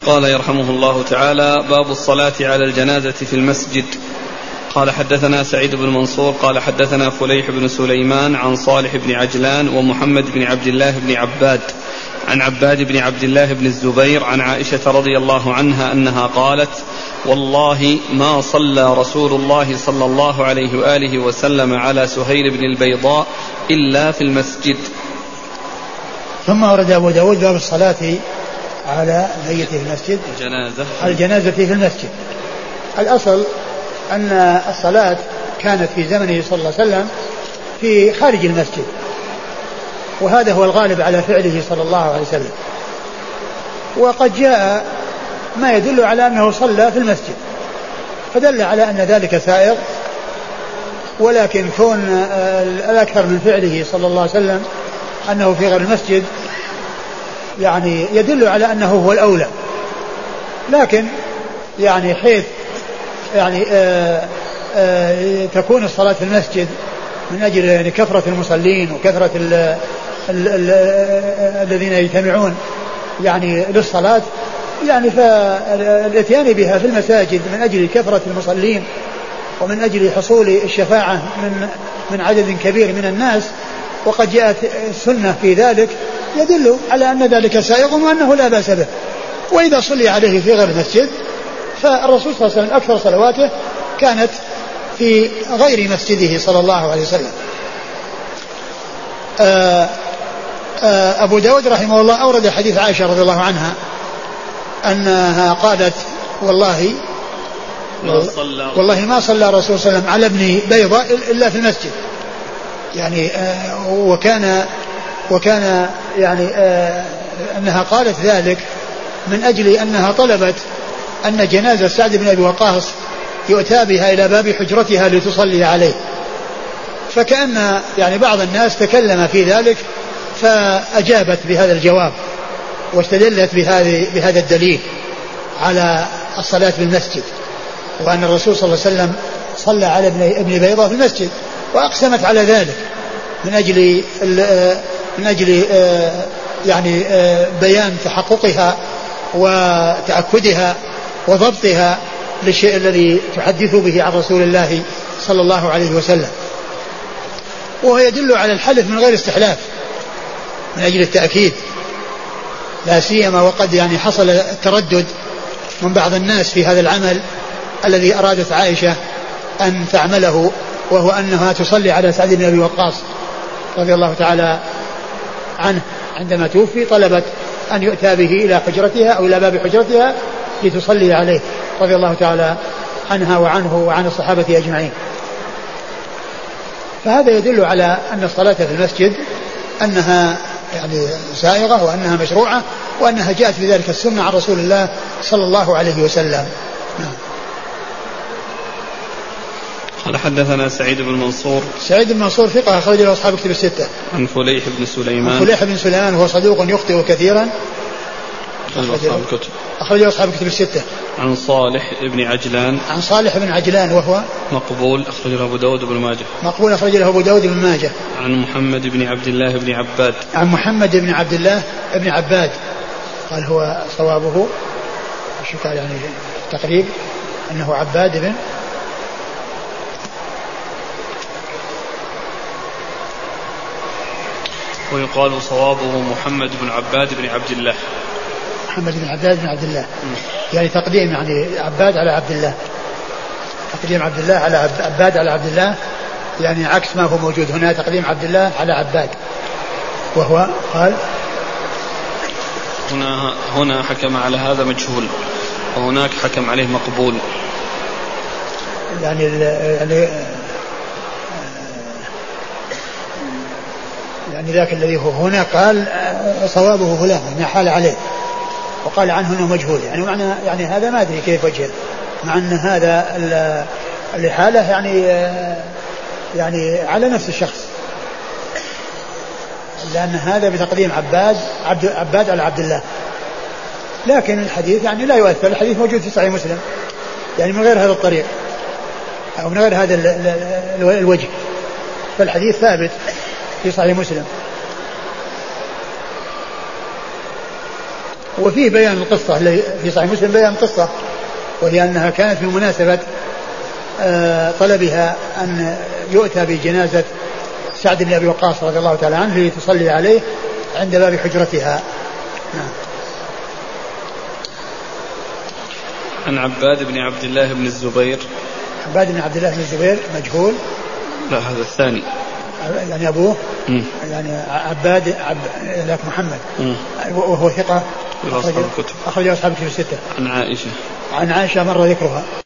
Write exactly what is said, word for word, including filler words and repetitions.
قال يرحمه الله تعالى: باب الصلاة على الجنازة في المسجد. قال حدثنا سعيد بن منصور قال حدثنا فليح بن سليمان عن صالح بن عجلان ومحمد بن عبد الله بن عباد عن عباد بن عبد الله بن الزبير عن عائشة رضي الله عنها أنها قالت: والله ما صلى رسول الله صلى الله عليه وآله وسلم على سهيل بن البيضاء إلا في المسجد. ثم ورد أبو داود باب الصلاة على ميت في المسجد، الجنازة الجنازة في المسجد. الأصل أن الصلاة كانت في زمنه صلى الله عليه وسلم في خارج المسجد، وهذا هو الغالب على فعله صلى الله عليه وسلم. وقد جاء ما يدل على أنه صلى في المسجد، فدل على أن ذلك سائغ، ولكن كون الأكثر من فعله صلى الله عليه وسلم أنه في غير المسجد يعني يدل على أنه هو الأولى. لكن يعني حيث يعني آآ آآ تكون الصلاة في المسجد من أجل يعني كثرة المصلين وكثرة ال ال ال الذين يجتمعون يعني للصلاة، يعني فالاتيان بها في المساجد من أجل كثرة المصلين ومن أجل حصول الشفاعة من من عدد كبير من الناس، وقد جاءت السنة في ذلك، يدل على أن ذلك سائغ وأنه لا بأس به. وإذا صلي عليه في غير المسجد فالرسول صلى الله عليه وسلم أكثر صلواته كانت في غير مسجده صلى الله عليه وسلم. آآ آآ أبو داود رحمه الله أورد حديث عائشة رضي الله عنها أنها قالت: والله ما صلى والله ما صلى الرسول صلى الله عليه وسلم على ابن بيضة إلا في المسجد. يعني وكان وكان يعني أنها قالت ذلك من أجل أنها طلبت أن جنازة سعد بن أبي وقاص يؤتى بها إلى باب حجرتها لتصلي عليه. فكأن يعني بعض الناس تكلم في ذلك فأجابت بهذا الجواب واستدلت بهذه بهذا الدليل على الصلاة بالمسجد، وأن الرسول صلى الله عليه وسلم صلى على ابن بيضة في المسجد، وأقسمت على ذلك من أجل من أجل يعني بيان تحققها وتأكدها وضبطها للشيء الذي تحدث به عن رسول الله صلى الله عليه وسلم. وهو يدل على الحلف من غير استحلاف من أجل التأكيد، لا سيما وقد يعني حصل التردد من بعض الناس في هذا العمل الذي أرادت عائشة أن تعمله، وهو أنها تصلي على سعد بن أبي وقاص رضي الله تعالى عنه عندما توفي، طلبت أن يؤتى به إلى حجرتها أو إلى باب حجرتها لتصلي عليه رضي الله تعالى عنها وعنه وعن الصحابة أجمعين. فهذا يدل على أن الصلاة في المسجد أنها يعني سائغة وأنها مشروعة وأنها جاءت بذلك السنة عن رسول الله صلى الله عليه وسلم. قال حدثنا سعيد بن منصور سعيد بن منصور ثقة أخرج له أصحاب كتب الستة. عن فليح بن سليمان فليح بن سليمان هو صدوق يخطئ كثيرا، أخرج له أصحاب كتب الستة. عن صالح بن عجلان عن صالح بن عجلان وهو مقبول أخرج له أبو داود بن ماجه مقبول أخرج له أبو داود بن ماجه. عن محمد بن عبد الله بن عباد عن محمد بن عبد الله بن عباد قال هو صوابه شو قال يعني تقريب أنه عباد بن ويقال صوابه محمد بن عباد بن عبد الله محمد بن عباد بن عبد الله م. يعني تقديم يعني عباد على عبد الله، تقديم عبد الله على عباد على عبد الله، يعني عكس ما هو موجود هنا، تقديم عبد الله على عباد. وهو قال هنا هنا حكم على هذا مجهول وهناك حكم عليه مقبول، يعني يعني يعني ذاك الذي هو هنا قال صوابه فلان يعني حال عليه، وقال عنه انه مجهول، يعني معنى يعني هذا ما ادري كيف وجهه، مع ان هذا اللي حاله يعني يعني على نفس الشخص، لان هذا بتقديم عباد عبد عباد على عبد الله. لكن الحديث يعني لا يؤثر، الحديث موجود في صحيح مسلم يعني من غير هذا الطريق او من غير هذا الوجه، فالحديث ثابت في صحيح مسلم. وفيه بيان القصة في صحيح مسلم، بيان القصة وهي أنها كانت في مناسبة طلبها أن يؤتى بجنازة سعد بن أبي وقاص رضي الله تعالى عنه لتصلي عليه عند باب حجرتها. نعم. عن عباد بن عبد الله بن الزبير. عباد بن عبد الله بن الزبير مجهول. لا هذا الثاني يعني أبوه م. يعني عباد عب... لك محمد م. وهو ثقة أخرج أصحاب الكتب الستة. عن عائشة عن عائشة مر ذكرها.